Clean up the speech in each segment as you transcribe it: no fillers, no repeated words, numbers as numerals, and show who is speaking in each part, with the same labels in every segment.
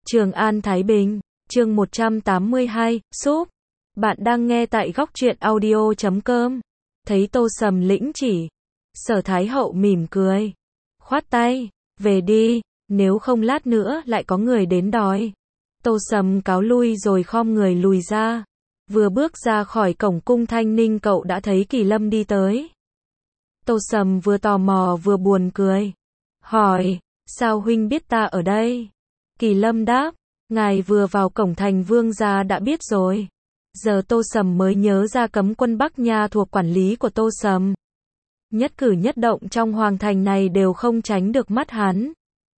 Speaker 1: Trường An Thái Bình, chương 182, súp. Bạn đang nghe tại góc truyện audio.com. Thấy Tô Sầm lĩnh chỉ, Sở Thái Hậu mỉm cười, khoát tay, về đi, nếu không lát nữa lại có người đến đòi. Tô Sầm cáo lui rồi khom người lùi ra. Vừa bước ra khỏi cổng cung Thanh Ninh cậu đã thấy Kỳ Lâm đi tới. Tô Sầm vừa tò mò vừa buồn cười, hỏi, sao huynh biết ta ở đây? Kỳ Lâm đáp, ngài vừa vào cổng thành vương gia đã biết rồi. Giờ Tô Sầm mới nhớ ra cấm quân Bắc Nha thuộc quản lý của Tô Sầm. Nhất cử nhất động trong hoàng thành này đều không tránh được mắt hắn.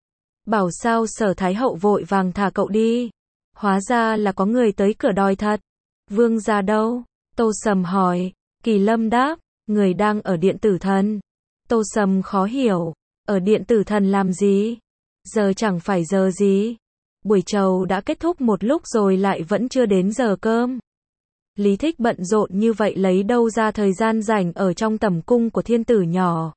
Speaker 1: Bảo sao Sở Thái Hậu vội vàng thả cậu đi. Hóa ra là có người tới cửa đòi thật. Vương gia đâu? Tô Sầm hỏi. Kỳ Lâm đáp, người đang ở điện tử thần. Tô Sầm khó hiểu, ở điện tử thần làm gì? Giờ chẳng phải giờ gì. Buổi trầu đã kết thúc một lúc rồi lại vẫn chưa đến giờ cơm. Lý Thích bận rộn như vậy lấy đâu ra thời gian rảnh ở trong tẩm cung của thiên tử nhỏ.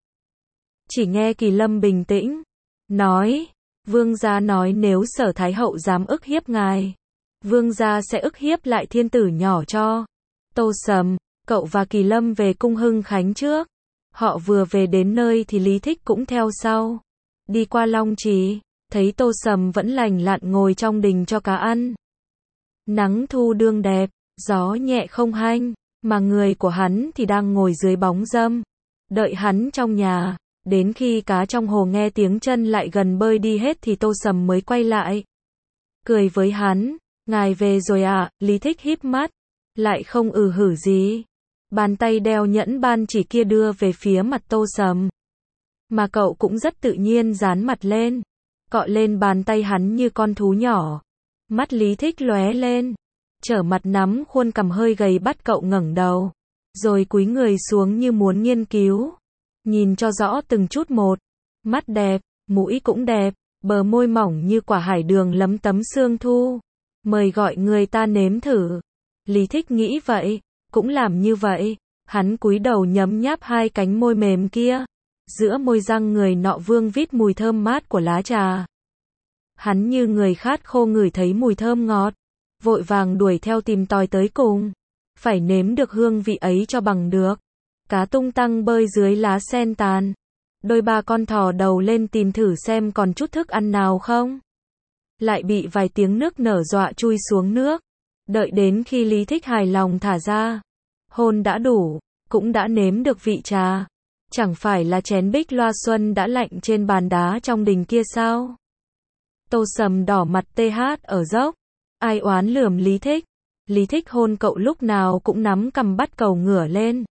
Speaker 1: Chỉ nghe Kỳ Lâm bình tĩnh nói, vương gia nói nếu Sở Thái Hậu dám ức hiếp ngài, vương gia sẽ ức hiếp lại thiên tử nhỏ cho. Tô Sầm, cậu và Kỳ Lâm về cung Hưng Khánh trước. Họ vừa về đến nơi thì Lý Thích cũng theo sau. Đi qua Long Trì, thấy Tô Sầm vẫn lành lặn ngồi trong đình cho cá ăn. Nắng thu đương đẹp, gió nhẹ không hanh, mà người của hắn thì đang ngồi dưới bóng râm, đợi hắn trong nhà. Đến khi cá trong hồ nghe tiếng chân lại gần bơi đi hết thì Tô Sầm mới quay lại. Cười với hắn, ngài về rồi à? Lý Thích híp mắt, lại không hử gì. Bàn tay đeo nhẫn ban chỉ kia đưa về phía mặt Tô Sầm. Mà cậu cũng rất tự nhiên dán mặt lên, cọ lên bàn tay hắn như con thú nhỏ. Mắt Lý Thích lóe lên, trở mặt nắm khuôn cằm hơi gầy bắt cậu ngẩng đầu, rồi cúi người xuống như muốn nghiên cứu, nhìn cho rõ từng chút một. Mắt đẹp, mũi cũng đẹp, bờ môi mỏng như quả hải đường lấm tấm sương thu. Mời gọi người ta nếm thử. Lý Thích nghĩ vậy, cũng làm như vậy. Hắn cúi đầu nhấm nháp hai cánh môi mềm kia. Giữa môi răng người nọ vương vít mùi thơm mát của lá trà. Hắn như người khát khô ngửi thấy mùi thơm ngọt, vội vàng đuổi theo tìm tòi tới cùng. Phải nếm được hương vị ấy cho bằng được. Cá tung tăng bơi dưới lá sen tàn. Đôi ba con thò đầu lên tìm thử xem còn chút thức ăn nào không. Lại bị vài tiếng nước nở dọa chui xuống nước. Đợi đến khi Lý Thích hài lòng thả ra. Hôn đã đủ, cũng đã nếm được vị trà. Chẳng phải là chén bích loa xuân đã lạnh trên bàn đá trong đình kia sao? Tô Sầm đỏ mặt ở dốc. Ai oán lườm Lý Thích. Lý Thích hôn cậu lúc nào cũng nắm cằm bắt cầu ngửa lên.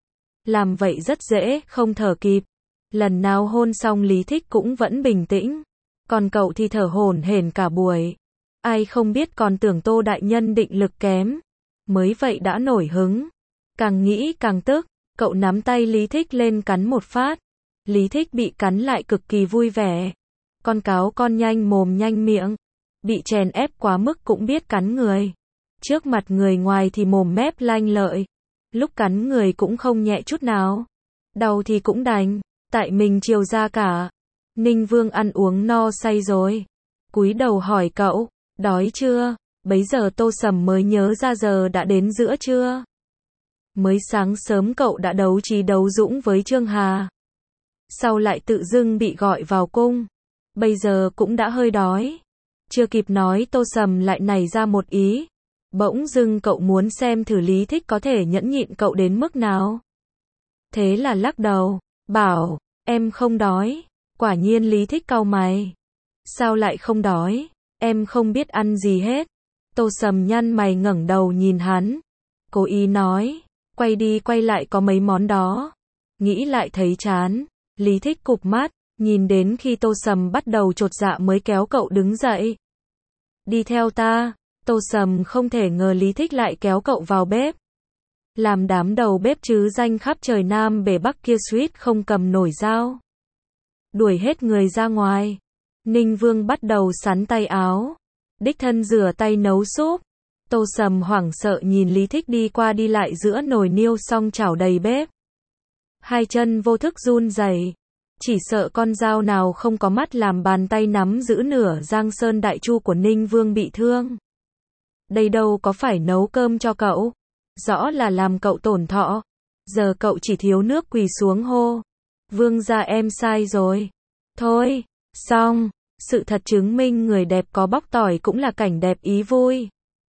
Speaker 1: Làm vậy rất dễ, không thở kịp. Lần nào hôn xong Lý Thích cũng vẫn bình tĩnh. Còn cậu thì thở hổn hển cả buổi. Ai không biết còn tưởng Tô đại nhân định lực kém. Mới vậy đã nổi hứng. Càng nghĩ càng tức, cậu nắm tay Lý Thích lên cắn một phát. Lý Thích bị cắn lại cực kỳ vui vẻ. Con cáo con nhanh mồm nhanh miệng. Bị chèn ép quá mức cũng biết cắn người. Trước mặt người ngoài thì mồm mép lanh lợi. Lúc cắn người cũng không nhẹ chút nào. Đau thì cũng đành, tại mình chiều ra cả. Ninh Vương ăn uống no say rồi. Cúi đầu hỏi cậu, đói chưa? Bấy giờ Tô Sầm mới nhớ ra giờ đã đến giữa trưa. Mới sáng sớm cậu đã đấu trí đấu dũng với Trương Hà. Sau lại tự dưng bị gọi vào cung. Bây giờ cũng đã hơi đói. Chưa kịp nói Tô Sầm lại nảy ra một ý. Bỗng dưng cậu muốn xem thử Lý Thích có thể nhẫn nhịn cậu đến mức nào. Thế là lắc đầu, bảo, em không đói. Quả nhiên Lý Thích cau mày. Sao lại không đói? Em không biết ăn gì hết. Tô Sầm nhăn mày ngẩng đầu nhìn hắn. Cố ý nói, quay đi quay lại có mấy món đó. Nghĩ lại thấy chán. Lý Thích cụp mắt, nhìn đến khi Tô Sầm bắt đầu chột dạ mới kéo cậu đứng dậy. Đi theo ta. Tô Sầm không thể ngờ Lý Thích lại kéo cậu vào bếp. Làm đám đầu bếp chứ danh khắp trời Nam bể Bắc kia suýt không cầm nổi dao. Đuổi hết người ra ngoài. Ninh Vương bắt đầu sắn tay áo. Đích thân rửa tay nấu súp. Tô Sầm hoảng sợ nhìn Lý Thích đi qua đi lại giữa nồi niêu song chảo đầy bếp. Hai chân vô thức run rẩy. Chỉ sợ con dao nào không có mắt làm bàn tay nắm giữ nửa Giang Sơn Đại Chu của Ninh Vương bị thương. Đây đâu có phải nấu cơm cho cậu. Rõ là làm cậu tổn thọ. Giờ cậu chỉ thiếu nước quỳ xuống hô. Vương gia em sai rồi. Thôi, xong. Sự thật chứng minh người đẹp có bóc tỏi cũng là cảnh đẹp ý vui.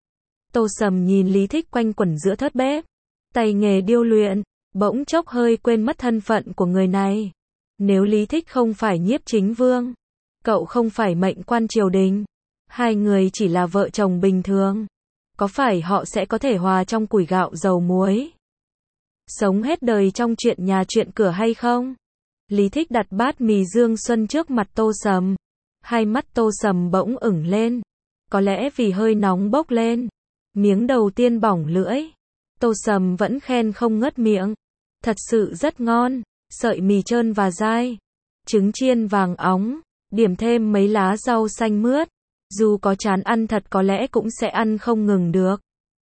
Speaker 1: Tô Sầm nhìn Lý Thích quanh quẩn giữa thớt bếp. Tay nghề điêu luyện. Bỗng chốc hơi quên mất thân phận của người này. Nếu Lý Thích không phải Nhiếp Chính Vương, cậu không phải mệnh quan triều đình, hai người chỉ là vợ chồng bình thường, có phải họ sẽ có thể hòa trong củi gạo dầu muối, sống hết đời trong chuyện nhà chuyện cửa hay không? Lý Thích đặt bát mì Dương Xuân trước mặt Tô Sầm. Hai mắt Tô Sầm bỗng ửng lên. Có lẽ vì hơi nóng bốc lên. Miếng đầu tiên bỏng lưỡi. Tô Sầm vẫn khen không ngớt miệng. Thật sự rất ngon. Sợi mì trơn và dai. Trứng chiên vàng óng. Điểm thêm mấy lá rau xanh mướt. Dù có chán ăn thật có lẽ cũng sẽ ăn không ngừng được.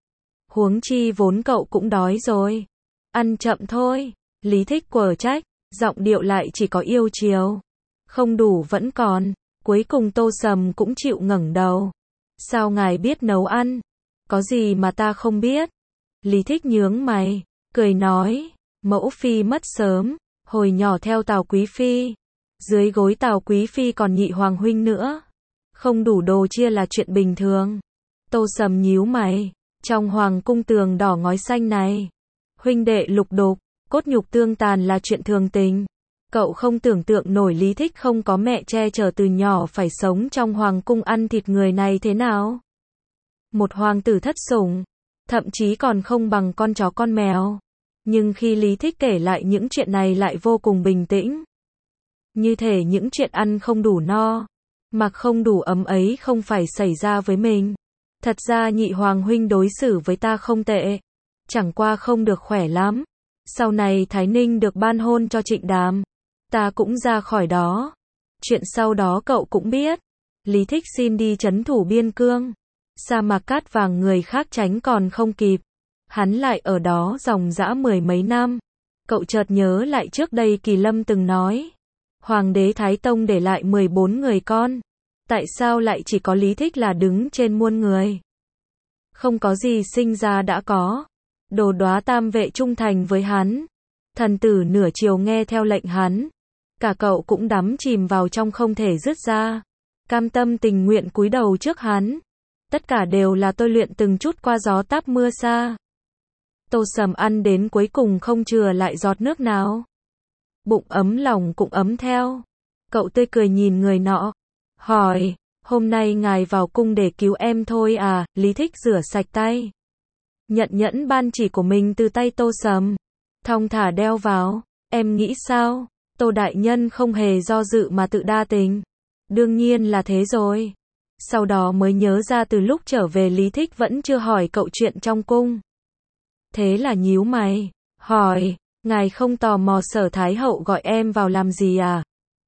Speaker 1: Huống chi vốn cậu cũng đói rồi. Ăn chậm thôi. Lý Thích quở trách. Giọng điệu lại chỉ có yêu chiều. Không đủ vẫn còn. Cuối cùng Tô Sầm cũng chịu ngẩng đầu. Sao ngài biết nấu ăn? Có gì mà ta không biết? Lý Thích nhướng mày. Cười nói. Mẫu phi mất sớm. Hồi nhỏ theo Tào Quý Phi. Dưới gối Tào Quý Phi còn Nhị Hoàng huynh nữa. Không đủ đồ chia là chuyện bình thường. Tô Sầm nhíu mày. Trong hoàng cung tường đỏ ngói xanh này. Huynh đệ lục đục. Cốt nhục tương tàn là chuyện thường tình. Cậu không tưởng tượng nổi Lý Thích không có mẹ che chở từ nhỏ phải sống trong hoàng cung ăn thịt người này thế nào. Một hoàng tử thất sủng. Thậm chí còn không bằng con chó con mèo. Nhưng khi Lý Thích kể lại những chuyện này lại vô cùng bình tĩnh. Như thể những chuyện ăn không đủ no, mặc không đủ ấm ấy không phải xảy ra với mình. Thật ra Nhị Hoàng huynh đối xử với ta không tệ. Chẳng qua không được khỏe lắm. Sau này Thái Ninh được ban hôn cho Trịnh Đàm. Ta cũng ra khỏi đó. Chuyện sau đó cậu cũng biết. Lý Thích xin đi trấn thủ biên cương. Sa mạc cát vàng người khác tránh còn không kịp. Hắn lại ở đó dòng dã 10 mấy năm. Cậu chợt nhớ lại trước đây Kỳ Lâm từng nói. Hoàng đế Thái Tông để lại 14 người con. Tại sao lại chỉ có Lý Thích là đứng trên muôn người? Không có gì sinh ra đã có. Đồ Đóa Tam vệ trung thành với hắn. Thần tử nửa chiều nghe theo lệnh hắn. Cả cậu cũng đắm chìm vào trong không thể dứt ra. Cam tâm tình nguyện cúi đầu trước hắn. Tất cả đều là tôi luyện từng chút qua gió táp mưa xa. Tô Sầm ăn đến cuối cùng không chừa lại giọt nước nào. Bụng ấm lòng cũng ấm theo. Cậu tươi cười nhìn người nọ. Hỏi, hôm nay ngài vào cung để cứu em thôi à? Lý Thích rửa sạch tay. Nhận nhẫn ban chỉ của mình từ tay Tô Sầm. Thong thả đeo vào. Em nghĩ sao? Tô đại nhân không hề do dự mà tự đa tình. Đương nhiên là thế rồi. Sau đó mới nhớ ra từ lúc trở về Lý Thích vẫn chưa hỏi cậu chuyện trong cung. Thế là nhíu mày. Hỏi, ngài không tò mò Sở Thái Hậu gọi em vào làm gì à?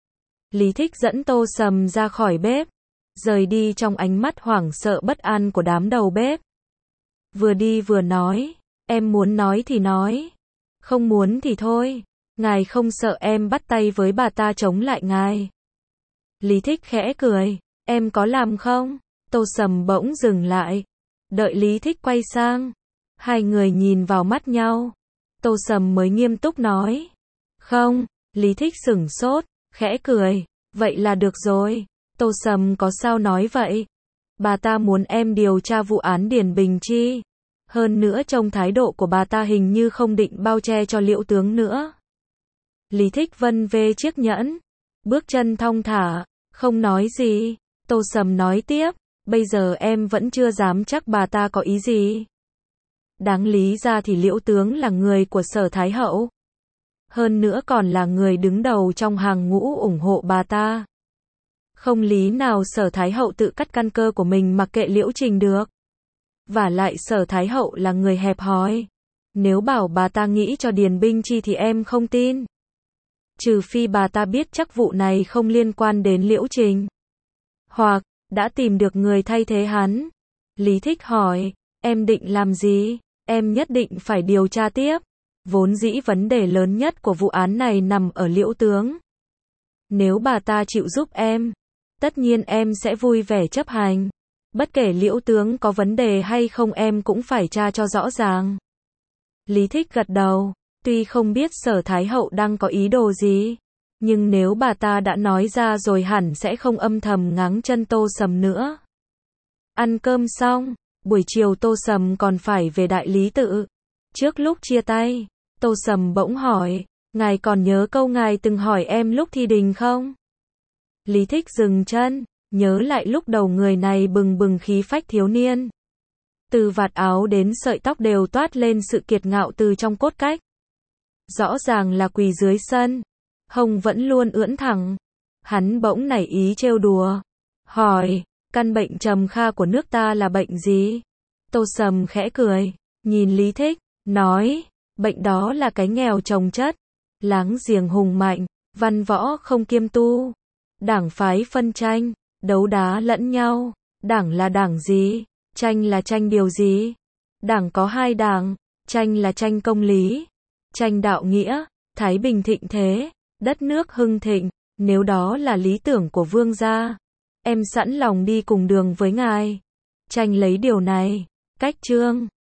Speaker 1: Lý Thích dẫn Tô Sầm ra khỏi bếp. Rời đi trong ánh mắt hoảng sợ bất an của đám đầu bếp. Vừa đi vừa nói. Em muốn nói thì nói. Không muốn thì thôi. Ngài không sợ em bắt tay với bà ta chống lại ngài? Lý Thích khẽ cười. Em có làm không? Tô Sầm bỗng dừng lại. Đợi Lý Thích quay sang. Hai người nhìn vào mắt nhau. Tô Sầm mới nghiêm túc nói. Không. Lý Thích sửng sốt, khẽ cười. Vậy là được rồi. Tô Sầm có sao nói vậy? Bà ta muốn em điều tra vụ án Điền Bình Chi. Hơn nữa trong thái độ của bà ta hình như không định bao che cho Liễu tướng nữa. Lý Thích vân vê chiếc nhẫn. Bước chân thong thả, không nói gì. Tô Sầm nói tiếp. Bây giờ em vẫn chưa dám chắc bà ta có ý gì. Đáng lý ra thì Liễu tướng là người của Sở Thái Hậu. Hơn nữa còn là người đứng đầu trong hàng ngũ ủng hộ bà ta. Không lý nào Sở Thái Hậu tự cắt căn cơ của mình mặc kệ Liễu Trình được. Vả lại Sở Thái Hậu là người hẹp hòi. Nếu bảo bà ta nghĩ cho Điền Bình Chi thì em không tin. Trừ phi bà ta biết chắc vụ này không liên quan đến Liễu Trình. Hoặc, đã tìm được người thay thế hắn. Lý Thích hỏi, em định làm gì? Em nhất định phải điều tra tiếp. Vốn dĩ vấn đề lớn nhất của vụ án này nằm ở Liễu tướng. Nếu bà ta chịu giúp em, tất nhiên em sẽ vui vẻ chấp hành. Bất kể Liễu tướng có vấn đề hay không em cũng phải tra cho rõ ràng. Lý Thích gật đầu, tuy không biết Sở Thái Hậu đang có ý đồ gì, nhưng nếu bà ta đã nói ra rồi hẳn sẽ không âm thầm ngáng chân Tô Sầm nữa. Ăn cơm xong, buổi chiều Tô Sầm còn phải về Đại Lý Tự. Trước lúc chia tay, Tô Sầm bỗng hỏi, ngài còn nhớ câu ngài từng hỏi em lúc thi đình không? Lý Thích dừng chân, nhớ lại lúc đầu người này bừng bừng khí phách thiếu niên. Từ vạt áo đến sợi tóc đều toát lên sự kiệt ngạo từ trong cốt cách. Rõ ràng là quỳ dưới sân, hông vẫn luôn ưỡn thẳng. Hắn bỗng nảy ý trêu đùa, hỏi, căn bệnh trầm kha của nước ta là bệnh gì? Tô Sầm khẽ cười, nhìn Lý Thích, nói, bệnh đó là cái nghèo chồng chất, láng giềng hùng mạnh, văn võ không kiêm tu, đảng phái phân tranh, đấu đá lẫn nhau. Đảng là đảng gì? Tranh là tranh điều gì? Đảng có hai đảng, tranh là tranh công lý, tranh đạo nghĩa, thái bình thịnh thế, đất nước hưng thịnh. Nếu đó là lý tưởng của vương gia, em sẵn lòng đi cùng đường với ngài. Tranh lấy điều này, cách chương